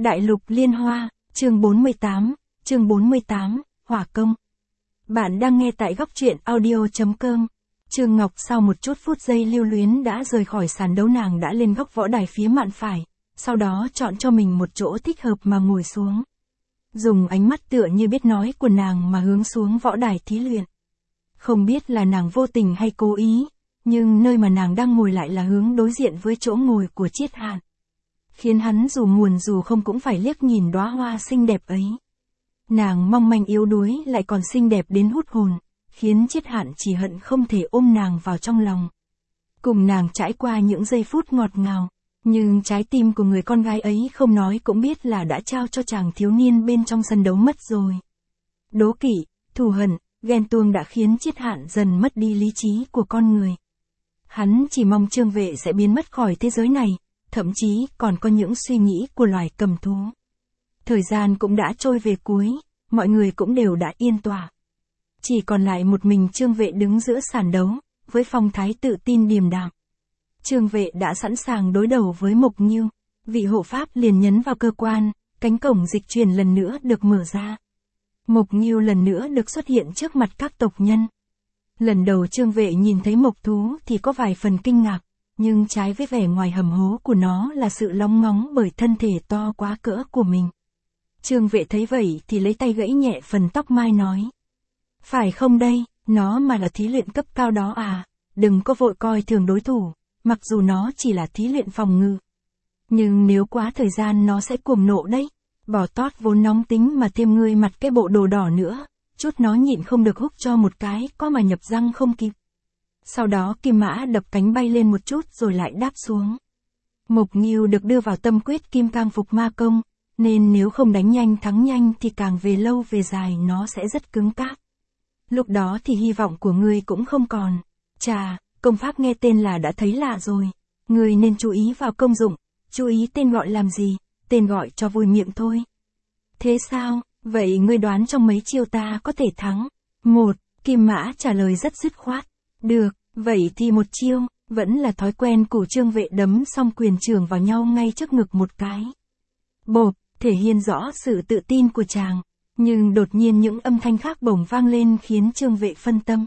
Đại lục liên hoa, chương 48, hỏa công. Bạn đang nghe tại góc truyện audio.com. Trương Ngọc sau một chút phút giây lưu luyến đã rời khỏi sàn đấu, nàng đã lên góc võ đài phía mạn phải, sau đó chọn cho mình một chỗ thích hợp mà ngồi xuống. Dùng ánh mắt tựa như biết nói của nàng mà hướng xuống võ đài thí luyện. Không biết là nàng vô tình hay cố ý, nhưng nơi mà nàng đang ngồi lại là hướng đối diện với chỗ ngồi của Triết Hạn. Khiến hắn dù nguồn dù không cũng phải liếc nhìn đóa hoa xinh đẹp ấy. Nàng mong manh yếu đuối lại còn xinh đẹp đến hút hồn, khiến Triết Hạn chỉ hận không thể ôm nàng vào trong lòng. Cùng nàng trải qua những giây phút ngọt ngào, nhưng trái tim của người con gái ấy không nói cũng biết là đã trao cho chàng thiếu niên bên trong sân đấu mất rồi. Đố kỵ, thù hận, ghen tuông đã khiến Triết Hạn dần mất đi lý trí của con người. Hắn chỉ mong Trương Vệ sẽ biến mất khỏi thế giới này, thậm chí còn có những suy nghĩ của loài cầm thú. Thời gian cũng đã trôi về cuối, mọi người cũng đều đã yên tỏa. Chỉ còn lại một mình Trương Vệ đứng giữa sàn đấu, với phong thái tự tin điềm đạm. Trương Vệ đã sẵn sàng đối đầu với Mộc Nghiêu, vị hộ pháp liền nhấn vào cơ quan, cánh cổng dịch chuyển lần nữa được mở ra. Mộc Nghiêu lần nữa được xuất hiện trước mặt các tộc nhân. Lần đầu Trương Vệ nhìn thấy mộc thú thì có vài phần kinh ngạc, nhưng trái với vẻ ngoài hầm hố của nó là sự lóng ngóng bởi thân thể to quá cỡ của mình. Trương Vệ thấy vậy thì lấy tay gãy nhẹ phần tóc mai nói. Phải không đây, nó mà là thí luyện cấp cao đó à, đừng có vội coi thường đối thủ, mặc dù nó chỉ là thí luyện phòng ngự. Nhưng nếu quá thời gian nó sẽ cuồng nộ đấy, bỏ tót vốn nóng tính mà thêm ngươi mặt cái bộ đồ đỏ nữa, chút nó nhịn không được húc cho một cái có mà nhập răng không kịp. Sau đó Kim Mã đập cánh bay lên một chút rồi lại đáp xuống. Mộc Nghiêu được đưa vào tâm quyết Kim Cang Phục Ma Công, nên nếu không đánh nhanh thắng nhanh thì càng về lâu về dài nó sẽ rất cứng cáp. Lúc đó thì hy vọng của ngươi cũng không còn. Chà, công pháp nghe tên là đã thấy lạ rồi. Ngươi nên chú ý vào công dụng, chú ý tên gọi làm gì, tên gọi cho vui miệng thôi. Thế sao, vậy ngươi đoán trong mấy chiêu ta có thể thắng? Một, Kim Mã trả lời rất dứt khoát. Được, vậy thì một chiêu, vẫn là thói quen của Trương Vệ đấm xong quyền trường vào nhau ngay trước ngực một cái. Bộp, thể hiện rõ sự tự tin của chàng, nhưng đột nhiên những âm thanh khác bổng vang lên khiến Trương Vệ phân tâm.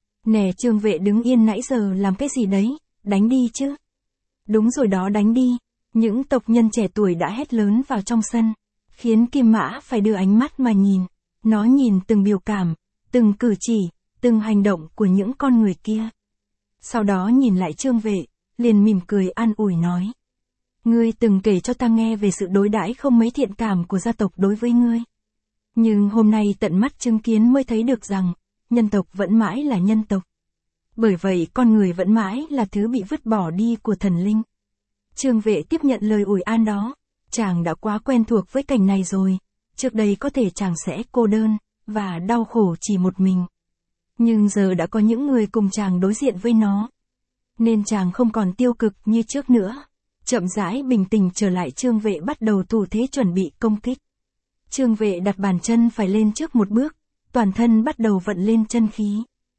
Nè Trương Vệ đứng yên nãy giờ làm cái gì đấy, đánh đi chứ. Đúng rồi đó, đánh đi. Những tộc nhân trẻ tuổi đã hét lớn vào trong sân, khiến Kim Mã phải đưa ánh mắt mà nhìn. Nó nhìn từng biểu cảm, từng cử chỉ, từng hành động của những con người kia. Sau đó nhìn lại Trương Vệ, liền mỉm cười an ủi nói. Ngươi từng kể cho ta nghe về sự đối đãi không mấy thiện cảm của gia tộc đối với ngươi. Nhưng hôm nay tận mắt chứng kiến mới thấy được rằng, nhân tộc vẫn mãi là nhân tộc. Bởi vậy con người vẫn mãi là thứ bị vứt bỏ đi của thần linh. Trương Vệ tiếp nhận lời ủi an đó. Chàng đã quá quen thuộc với cảnh này rồi. Trước đây có thể chàng sẽ cô đơn, và đau khổ chỉ một mình. Nhưng giờ đã có những người cùng chàng đối diện với nó. Nên chàng không còn tiêu cực như trước nữa. Chậm rãi bình tĩnh trở lại, Trương Vệ bắt đầu thủ thế chuẩn bị công kích. Trương Vệ đặt bàn chân phải lên trước một bước, toàn thân bắt đầu vận lên chân khí.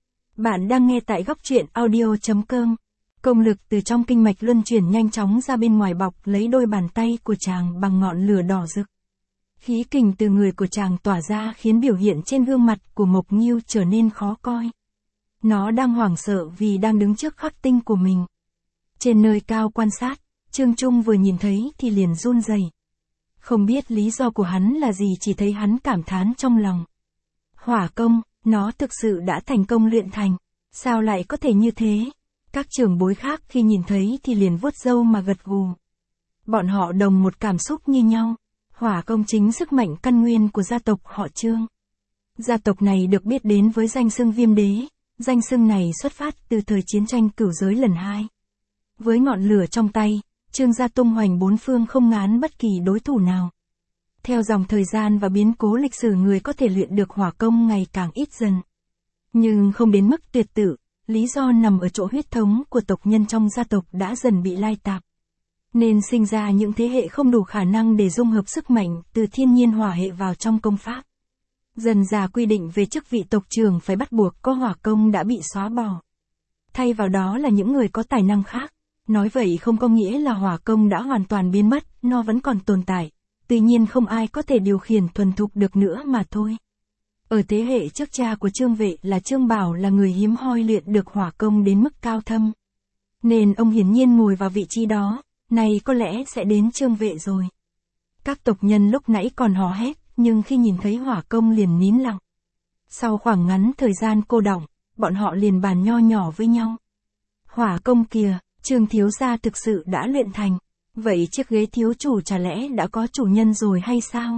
Bạn đang nghe tại góc truyện audio.com. Công lực từ trong kinh mạch luân chuyển nhanh chóng ra bên ngoài bọc lấy đôi bàn tay của chàng bằng ngọn lửa đỏ rực. Khí kình từ người của chàng tỏa ra khiến biểu hiện trên gương mặt của Mộc Nghiêu trở nên khó coi. Nó đang hoảng sợ vì đang đứng trước khắc tinh của mình. Trên nơi cao quan sát, Trương Trung vừa nhìn thấy thì liền run rẩy. Không biết lý do của hắn là gì, chỉ thấy hắn cảm thán trong lòng. Hỏa công, nó thực sự đã thành công luyện thành. Sao lại có thể như thế? Các trưởng bối khác khi nhìn thấy thì liền vuốt râu mà gật gù. Bọn họ đồng một cảm xúc như nhau. Hỏa công chính sức mạnh căn nguyên của gia tộc họ Trương. Gia tộc này được biết đến với danh xưng Viêm Đế. Danh xưng này xuất phát từ thời chiến tranh cửu giới lần 2. Với ngọn lửa trong tay, Trương gia tung hoành bốn phương không ngán bất kỳ đối thủ nào. Theo dòng thời gian và biến cố lịch sử, người có thể luyện được hỏa công ngày càng ít dần. Nhưng không đến mức tuyệt tử, lý do nằm ở chỗ huyết thống của tộc nhân trong gia tộc đã dần bị lai tạp. Nên sinh ra những thế hệ không đủ khả năng để dung hợp sức mạnh từ thiên nhiên hỏa hệ vào trong công pháp. Dần dà quy định về chức vị tộc trưởng phải bắt buộc có hỏa công đã bị xóa bỏ. Thay vào đó là những người có tài năng khác. Nói vậy không có nghĩa là hỏa công đã hoàn toàn biến mất, nó vẫn còn tồn tại. tuy nhiên không ai có thể điều khiển thuần thục được nữa mà thôi. Ở thế hệ trước, cha của Trương Vệ là Trương Bảo là người hiếm hoi luyện được hỏa công đến mức cao thâm. Nên ông hiển nhiên ngồi vào vị trí đó, này có lẽ sẽ đến Trương Vệ rồi. Các tộc nhân lúc nãy còn hò hét, nhưng khi nhìn thấy hỏa công liền nín lặng. Sau khoảng ngắn thời gian cô đọng, bọn họ liền bàn nho nhỏ với nhau. Hỏa công kìa, Trương thiếu gia thực sự đã luyện thành. Vậy chiếc ghế thiếu chủ chả lẽ đã có chủ nhân rồi hay sao?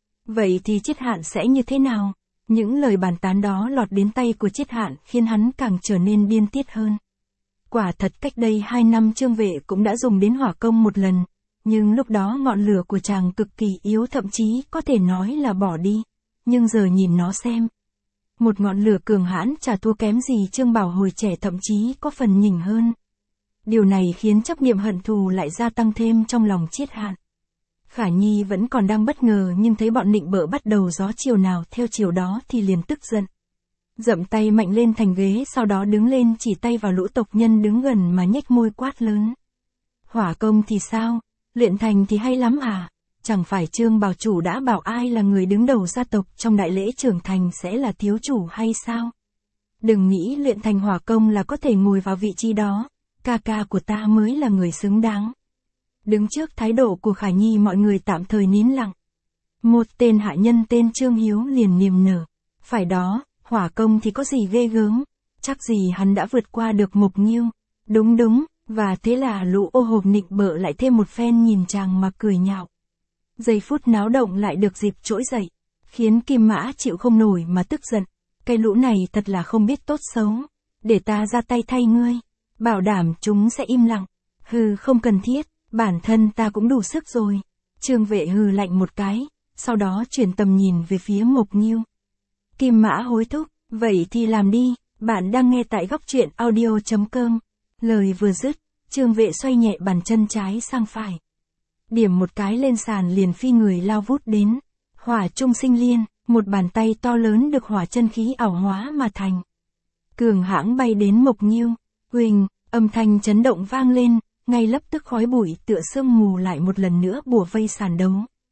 Vậy thì Chiết Hạn sẽ như thế nào? Những lời bàn tán đó lọt đến tay của Chiết Hạn khiến hắn càng trở nên điên tiết hơn. Quả thật cách đây 2 năm Trương Vệ cũng đã dùng đến hỏa công một lần, nhưng lúc đó ngọn lửa của chàng cực kỳ yếu, thậm chí có thể nói là bỏ đi. Nhưng giờ nhìn nó xem. Một ngọn lửa cường hãn chả thua kém gì Trương Bảo hồi trẻ, thậm chí có phần nhỉnh hơn. Điều này khiến chấp niệm hận thù lại gia tăng thêm trong lòng Chiết Hạn. Khả Nhi vẫn còn đang bất ngờ, nhưng thấy bọn nịnh bợ bắt đầu gió chiều nào theo chiều đó thì liền tức giận. Dậm tay mạnh lên thành ghế, sau đó đứng lên chỉ tay vào lũ tộc nhân đứng gần mà nhếch môi quát lớn. Hỏa công thì sao? Luyện thành thì hay lắm à? Chẳng phải Trương Bảo chủ đã bảo ai là người đứng đầu gia tộc trong đại lễ trưởng thành sẽ là thiếu chủ hay sao? Đừng nghĩ luyện thành hỏa công là có thể ngồi vào vị trí đó, ca ca của ta mới là người xứng đáng. Đứng trước thái độ của Khả Nhi, mọi người tạm thời nín lặng. Một tên hạ nhân tên Trương Hiếu liền niềm nở. Phải đó, hỏa công thì có gì ghê gớm, chắc gì hắn đã vượt qua được Mộc Nghiêu. Đúng, và thế là lũ ô hộp nịnh bợ lại thêm một phen nhìn chàng mà cười nhạo. Giây phút náo động lại được dịp trỗi dậy, khiến Kim Mã chịu không nổi mà tức giận. Cái lũ này thật là không biết tốt xấu, để ta ra tay thay ngươi, bảo đảm chúng sẽ im lặng. Hừ, không cần thiết, bản thân ta cũng đủ sức rồi. Trương Vệ hừ lạnh một cái, sau đó chuyển tầm nhìn về phía Mộc Nghiêu. Kim Mã hối thúc, vậy thì làm đi, bạn đang nghe tại góc truyện audio.com. Lời vừa dứt, Trương Vệ xoay nhẹ bàn chân trái sang phải. Điểm một cái lên sàn liền phi người lao vút đến. Hỏa trung sinh liên, một bàn tay to lớn được hỏa chân khí ảo hóa mà thành. Cường hãng bay đến Mộc Nghiêu. Huỳnh, âm thanh chấn động vang lên, ngay lập tức khói bụi tựa sương mù lại một lần nữa bủa vây sàn đấu.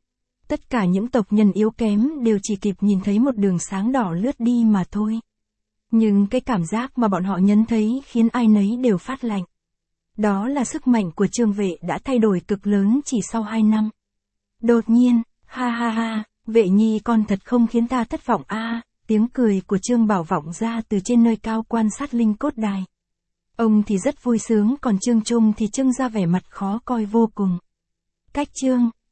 Tất cả những tộc nhân yếu kém đều chỉ kịp nhìn thấy một đường sáng đỏ lướt đi mà thôi. Nhưng cái cảm giác mà bọn họ nhấn thấy khiến ai nấy đều phát lạnh. Đó là sức mạnh của Trương Vệ đã thay đổi cực lớn chỉ sau 2 năm. Đột nhiên, ha ha ha, Vệ Nhi con thật không khiến ta thất vọng a. Tiếng cười của Trương Bảo vọng ra từ trên nơi cao quan sát linh cốt đài. Ông thì rất vui sướng, còn Trương Trung thì trưng ra vẻ mặt khó coi vô cùng. Cách Trương,